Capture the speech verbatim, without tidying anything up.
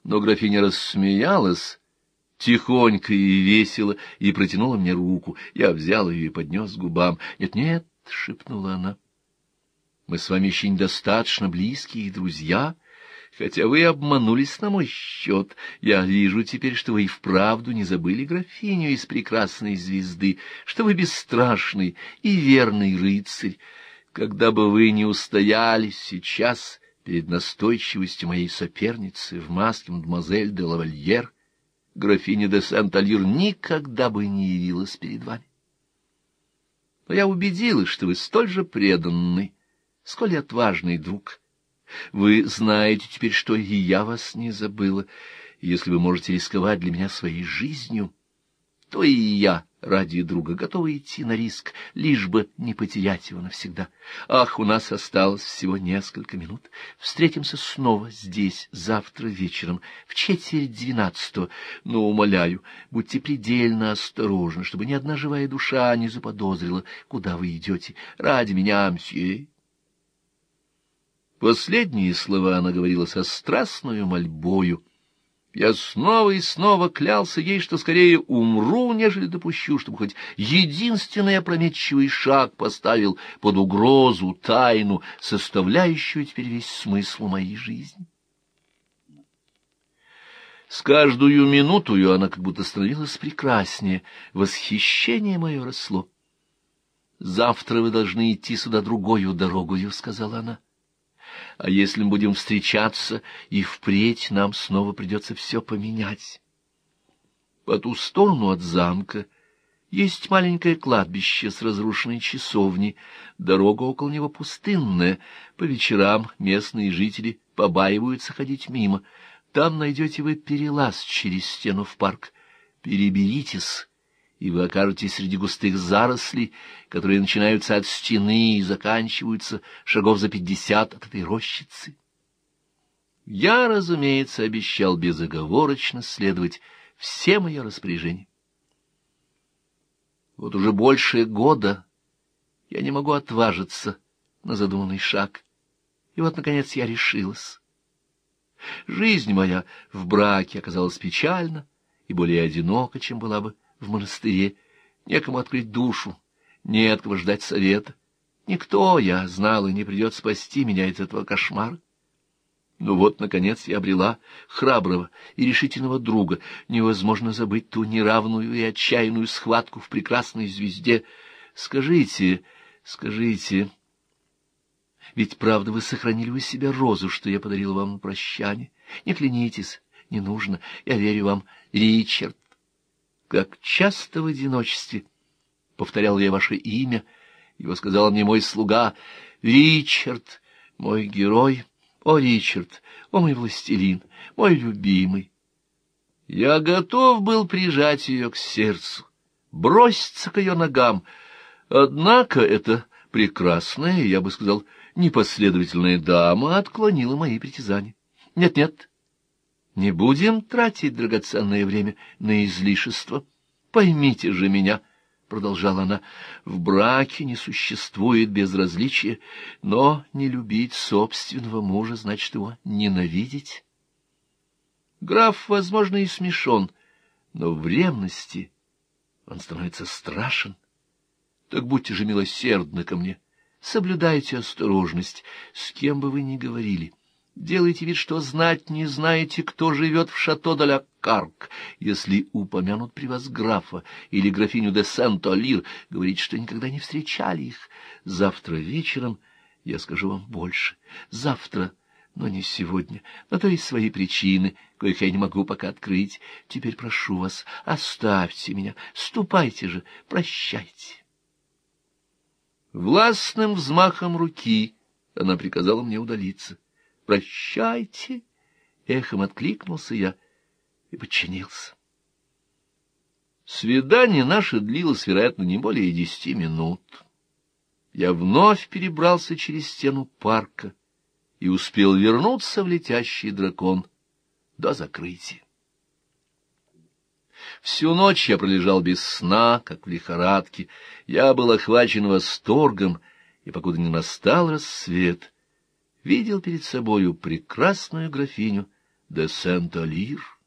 Но графиня рассмеялась тихонько и весело и протянула мне руку. Я взял ее и поднес к губам. «Нет-нет», — шепнула она, — «мы с вами еще недостаточно близкие друзья, хотя вы обманулись на мой счет. Я вижу теперь, что вы и вправду не забыли графиню из прекрасной звезды, что вы бесстрашный и верный рыцарь. Когда бы вы не устояли сейчас перед настойчивостью моей соперницы в маске мадемуазель де лавальер, графиня де Сент-Алир никогда бы не явилась перед вами. Но я убедилась, что вы столь же преданный, сколь и отважный друг. Вы знаете теперь, что и я вас не забыла. Если вы можете рисковать для меня своей жизнью, то и я ради друга готова идти на риск, лишь бы не потерять его навсегда. Ах, у нас осталось всего несколько минут. Встретимся снова здесь завтра вечером в четверть двенадцатого. Но, умоляю, будьте предельно осторожны, чтобы ни одна живая душа не заподозрила, куда вы идете. Ради меня, мсье». Последние слова она говорила со страстною мольбою. Я снова и снова клялся ей, что скорее умру, нежели допущу, чтобы хоть единственный опрометчивый шаг поставил под угрозу тайну, составляющую теперь весь смысл моей жизни. С каждую минутою она как будто становилась прекраснее, восхищение мое росло. «Завтра вы должны идти сюда другою дорогою», — сказала она. «А если мы будем встречаться, и впредь нам снова придется все поменять. По ту сторону от замка есть маленькое кладбище с разрушенной часовней, дорога около него пустынная, по вечерам местные жители побаиваются ходить мимо. Там найдете вы перелаз через стену в парк. Переберитесь, и вы окажетесь среди густых зарослей, которые начинаются от стены и заканчиваются шагов за пятьдесят от этой рощицы». Я, разумеется, обещал безоговорочно следовать всем ее распоряжениям. Вот уже больше года я не могу отважиться на задуманный шаг, и вот, наконец, я решилась. Жизнь моя в браке оказалась печальна и более одинока, чем была бы в монастыре. Некому открыть душу, не от кого ждать совета. Никто, я знал, и не придет спасти меня из этого кошмара. Но вот, наконец, я обрела храброго и решительного друга. Невозможно забыть ту неравную и отчаянную схватку в прекрасной звезде. Скажите, скажите, ведь правда вы сохранили у себя розу, что я подарила вам на прощание? Не клянитесь, не нужно, я верю вам, Ричард. Как часто в одиночестве повторял я ваше имя, его сказал мне мой слуга: «Ричард, мой герой, о, Ричард, о, мой властелин, мой любимый». Я готов был прижать ее к сердцу, броситься к ее ногам, однако эта прекрасная, я бы сказал, непоследовательная дама отклонила мои притязания. Нет-нет, не будем тратить драгоценное время на излишество. Поймите же меня, — продолжала она, — в браке не существует безразличия, но не любить собственного мужа значит его ненавидеть. Граф, возможно, и смешон, но в ревности он становится страшен. Так будьте же милосердны ко мне, соблюдайте осторожность, с кем бы вы ни говорили. Делайте вид, что знать не знаете, кто живет в Шато-де-ля-Карк. Если упомянут при вас графа или графиню де Сент-Алир, говорите, что никогда не встречали их. Завтра вечером я скажу вам больше. Завтра, но не сегодня. На то есть свои причины, коих я не могу пока открыть. Теперь прошу вас, оставьте меня, ступайте же, прощайте. Властным взмахом руки она приказала мне удалиться. «Прощайте!» — эхом откликнулся я и подчинился. Свидание наше длилось, вероятно, не более десяти минут. Я вновь перебрался через стену парка и успел вернуться в летящий дракон до закрытия. Всю ночь я пролежал без сна, как в лихорадке. Я был охвачен восторгом, и покуда не настал рассвет, видел перед собою прекрасную графиню де Сент-Алир.